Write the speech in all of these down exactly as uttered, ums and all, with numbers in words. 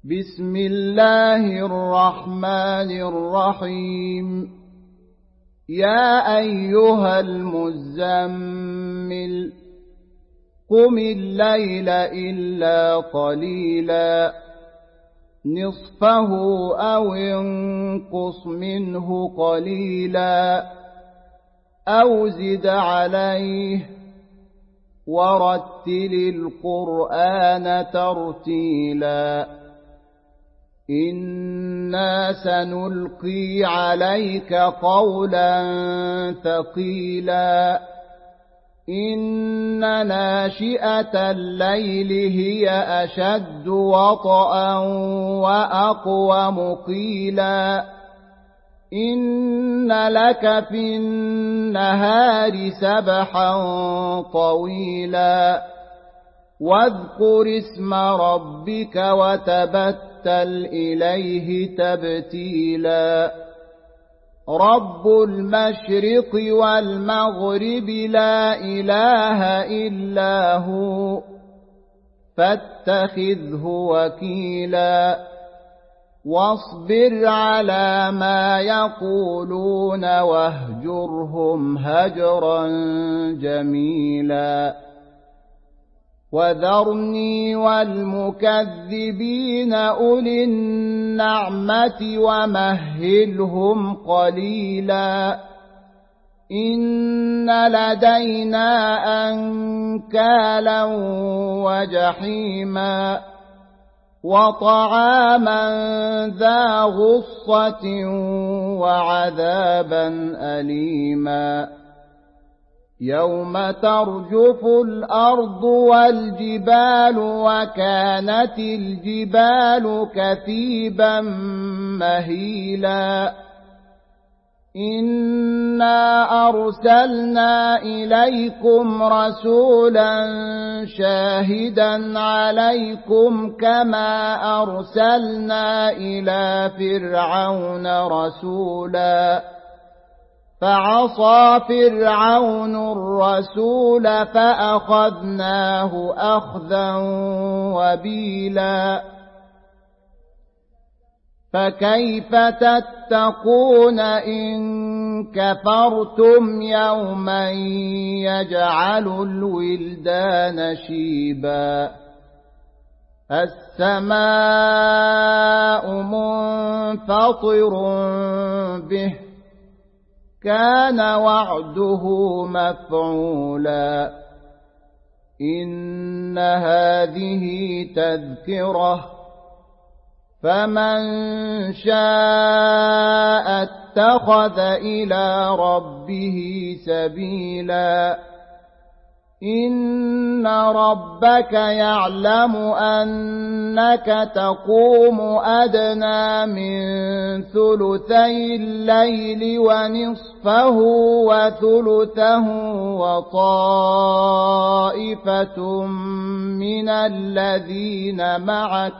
بسم الله الرحمن الرحيم يا أيها المزمل قم الليل إلا قليلا نصفه أو انقص منه قليلا أو زد عليه ورتل القرآن ترتيلا إنا سنلقي عليك قولا ثقيلا إن ناشئة الليل هي أشد وطئا وأقوم قيلا إن لك في النهار سبحا طويلا واذكر اسم ربك وتبتل إليه تبتيلا رب المشرق والمغرب لا إله إلا هو فاتخذه وكيلا واصبر على ما يقولون واهجرهم هجرا جميلا وذرني والمكذبين أولي النعمة ومهلهم قليلا إن لدينا أنكالا وجحيما وطعاما ذا غصة وعذابا أليما يوم ترجف الأرض والجبال وكانت الجبال كثيبا مهيلا إنا أرسلنا إليكم رسولا شاهدا عليكم كما أرسلنا إلى فرعون رسولا فعصى فرعون الرسول فأخذناه أخذا وبيلا فكيف تتقون إن كفرتم يوما يجعل الولدان شيبا السماء منفطر به كان وعده مفعولا إن هذه تذكرة فمن شاء اتخذ إلى ربه سبيلا إن ربك يعلم أنك تقوم أدنى من ثلثي الليل ونصفه وثلثه وطائفة من الذين معك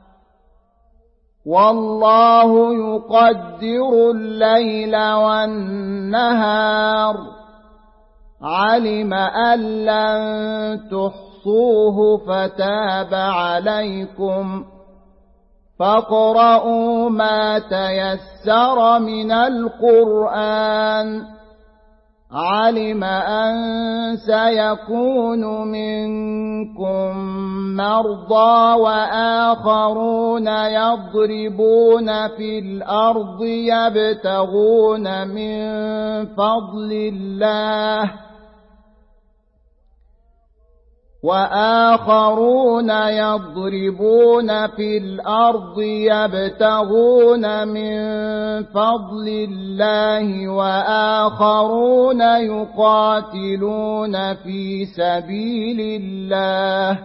والله يقدر الليل والنهار علم أن لن تحصوه فتاب عليكم فاقرؤوا ما تيسر من القرآن علم أن سيكون منكم مرضى وآخرون يضربون في الأرض يبتغون من فضل الله وآخرون يضربون في الأرض يبتغون من فضل الله وآخرون يقاتلون في سبيل الله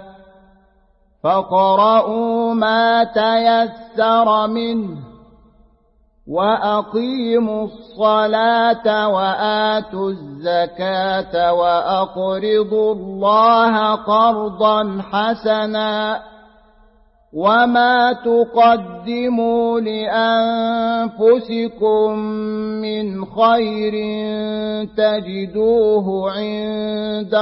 فاقرؤوا ما تيسر منه وأقيموا الصلاة وآتوا الزكاة وأقرضوا الله قرضا حسنا وما تقدموا لأنفسكم من خير تجدوه عند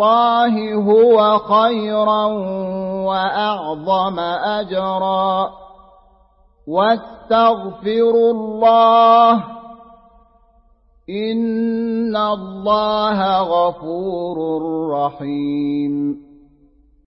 الله هو خيرا وأعظم أجرا واستغفروا الله إن الله غفور رحيم